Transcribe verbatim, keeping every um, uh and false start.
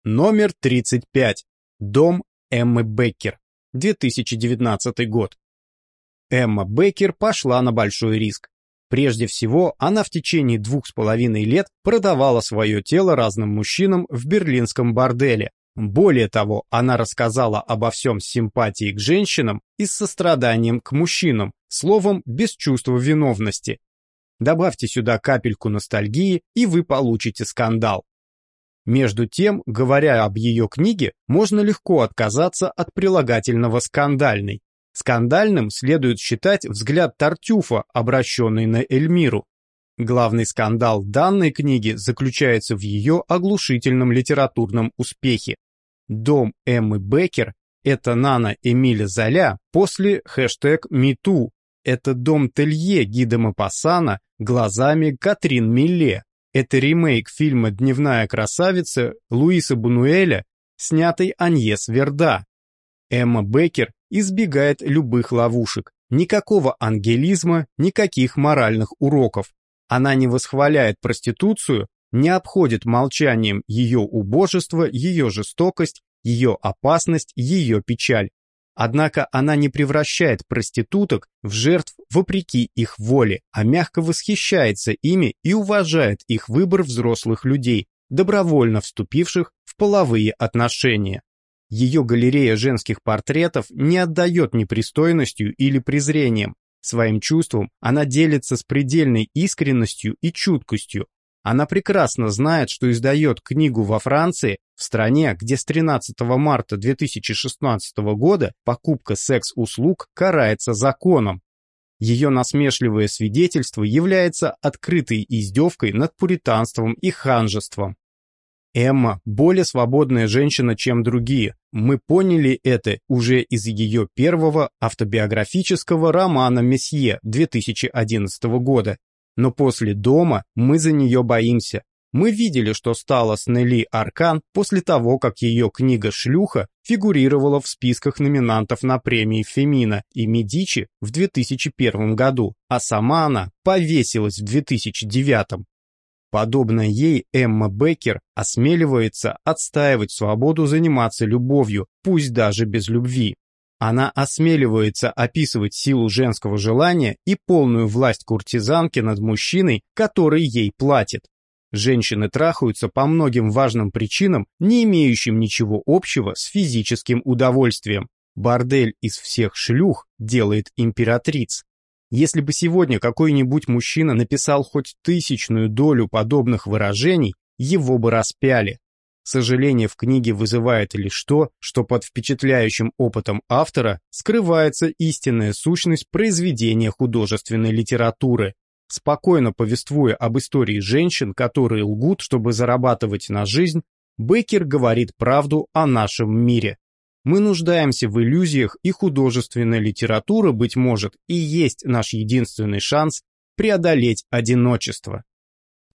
Номер тридцать пять. Дом Эммы Беккер. две тысячи девятнадцатый год. Эмма Беккер пошла на большой риск. Прежде всего, она в течение двух с половиной лет продавала свое тело разным мужчинам в берлинском борделе. Более того, она рассказала обо всем с симпатией к женщинам и с состраданием к мужчинам, словом, без чувства виновности. Добавьте сюда капельку ностальгии, и вы получите скандал. Между тем, говоря об ее книге, можно легко отказаться от прилагательного «скандальный». Скандальным следует считать взгляд Тартюфа, обращенный на Эльмиру. Главный скандал данной книги заключается в ее оглушительном литературном успехе. Дом Эммы Беккер – это Нана Эмиля Золя после хэштег «MeToo». Это дом Телье Ги де Мопассана глазами Катрин Милле. Это ремейк фильма «Дневная красавица» Луиса Бунюэля, снятый Аньес Верда. Эмма Беккер избегает любых ловушек, никакого ангелизма, никаких моральных уроков. Она не восхваляет проституцию, не обходит молчанием ее убожество, ее жестокость, ее опасность, ее печаль. Однако она не превращает проституток в жертв вопреки их воле, а мягко восхищается ими и уважает их выбор взрослых людей, добровольно вступивших в половые отношения. Ее галерея женских портретов не отдает непристойностью или презрением. Своим чувством она делится с предельной искренностью и чуткостью. Она прекрасно знает, что издает книгу во Франции, в стране, где с тринадцатого марта две тысячи шестнадцатого года покупка секс-услуг карается законом. Ее насмешливое свидетельство является открытой издевкой над пуританством и ханжеством. Эмма более свободная женщина, чем другие. Мы поняли это уже из ее первого автобиографического романа «Месье» две тысячи одиннадцатого года. Но после «Дома» мы за нее боимся. Мы видели, что стало с Нелли Аркан после того, как ее книга «Шлюха» фигурировала в списках номинантов на премии Фемина и Медичи в две тысячи первом году, а сама она повесилась в две тысячи девятом. Подобно ей, Эмма Беккер осмеливается отстаивать свободу заниматься любовью, пусть даже без любви. Она осмеливается описывать силу женского желания и полную власть куртизанки над мужчиной, который ей платит. Женщины трахаются по многим важным причинам, не имеющим ничего общего с физическим удовольствием. Бордель из всех шлюх делает императриц. Если бы сегодня какой-нибудь мужчина написал хоть тысячную долю подобных выражений, его бы распяли. Сожаление в книге вызывает лишь то, что под впечатляющим опытом автора скрывается истинная сущность произведения художественной литературы. Спокойно повествуя об истории женщин, которые лгут, чтобы зарабатывать на жизнь, Беккер говорит правду о нашем мире. Мы нуждаемся в иллюзиях, и художественная литература, быть может, и есть наш единственный шанс преодолеть одиночество.